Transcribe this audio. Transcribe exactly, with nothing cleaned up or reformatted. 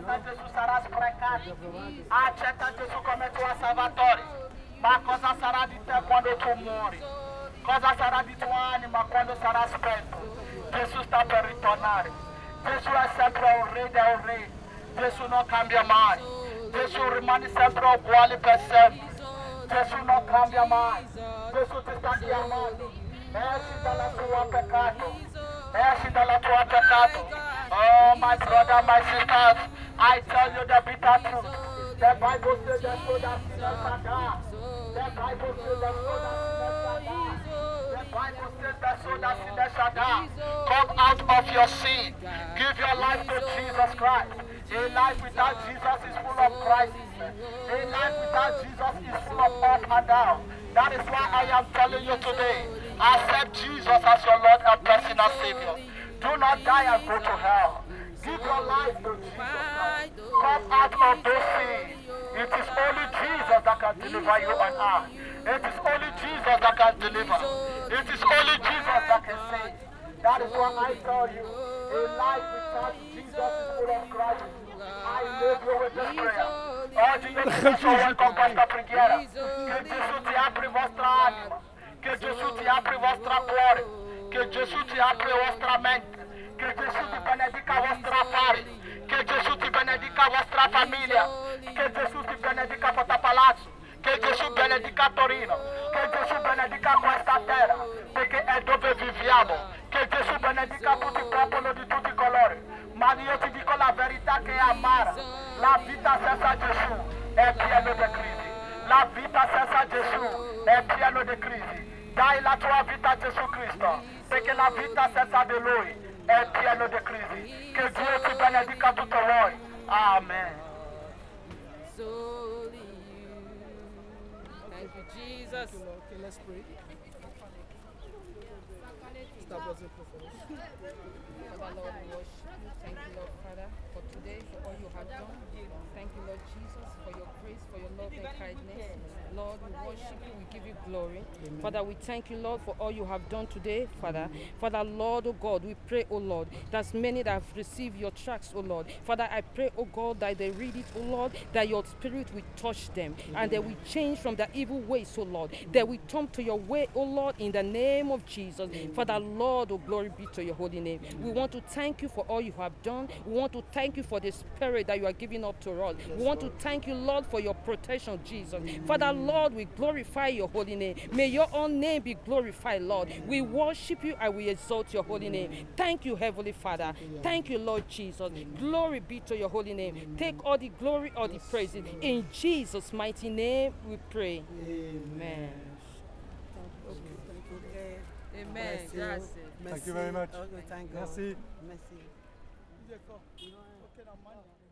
Accetta Gesù sarà sprecato. Accetta Gesù come tuo Salvatore. Ma cosa sarà di te quando tu muori? Cosa sarà di tua anima quando sarà spento? Gesù sta per ritornare. Gesù è sempre un re ed è un re. Gesù non cambia mai. Gesù rimane sempre uguale per sempre. Gesù non cambia mai. Gesù ti sta chiamando. Esci dalla tua peccato. Esci dalla tua peccato. Oh, my brother, my sisters, I tell you the bitter truth. The Bible says that so that sinners shall die. The Bible says that so that sinners shall die. The Bible says that so that sinners shall die. Come out of your sin. Give your life to Jesus Christ. A life without Jesus is full of crisis. A life without Jesus is full of up and down. That is why I am telling you today, accept Jesus as your Lord and personal Savior. Do not die and go to hell. Give your life to Jesus Christ. Come out of those sins. It is only Jesus that can deliver you on earth. It is only Jesus that can deliver. It is only Jesus that can save. That is why I tell you, a life without Jesus is full of crisis. I leave you with this prayer. Oggi io ti lascio voi con questa preghiera. Che Gesù ti apri vostra anima. Che Gesù ti apri vostra cuore. Che Gesù ti apri vostra mente. Che Gesù ti benedica vostra affari. Che Gesù ti benedica vostra famiglia. Che Gesù ti benedica vostra palazzo. Che Gesù benedica Torino. Che Gesù benedica questa terra. Perché è dove viviamo. Che Gesù benedica tutti i popoli di tutti i colori. Ma io ti dico la verità che è amara. La vita senza Gesù è piena di crisi. La vita senza Gesù è piena di crisi. Dai la tua vita a Gesù Cristo, perché la vita senza di Lui è piena di crisi. Che Dio ti benedica tutti voi. Amen. Thank you, Jesus. Okay, let's pray. Stop us in prayer. Father, Lord, we worship you. Thank you, Lord, Father, for today, for all you have done. Thank you, Lord Jesus, for your grace, for your love and kindness. Lord, we worship you. We give you glory. Amen. Father, we thank you, Lord, for all you have done today, Father. Father, Lord, oh God, we pray, oh Lord, there's many that have received your tracts, oh Lord. Father, I pray, oh God, that they read it, oh Lord, that your spirit will touch them. Amen. And they will change from their evil ways, oh Lord. They will come to your way, oh Lord, in the name of Jesus. Amen. Father, Lord, oh glory be to your holy name. Amen. We want to thank you for all you have done. We want to thank you for the spirit that you are giving up to us. Yes, we want Lord. to thank you, Lord, for your protection, Jesus. Amen. Father, Lord, we glorify your holy name. May your own name be glorified, Lord. Amen. We worship you and we exalt your holy Amen. name. Thank you, Heavenly Father. Amen. Thank you, Lord Jesus. Amen. Glory be to your holy name. Amen. Take all the glory, all the praises. In Jesus' mighty name we pray. Amen. Okay. Amen. Gracias. Thank you very much. Okay, thank God. Merci. Merci.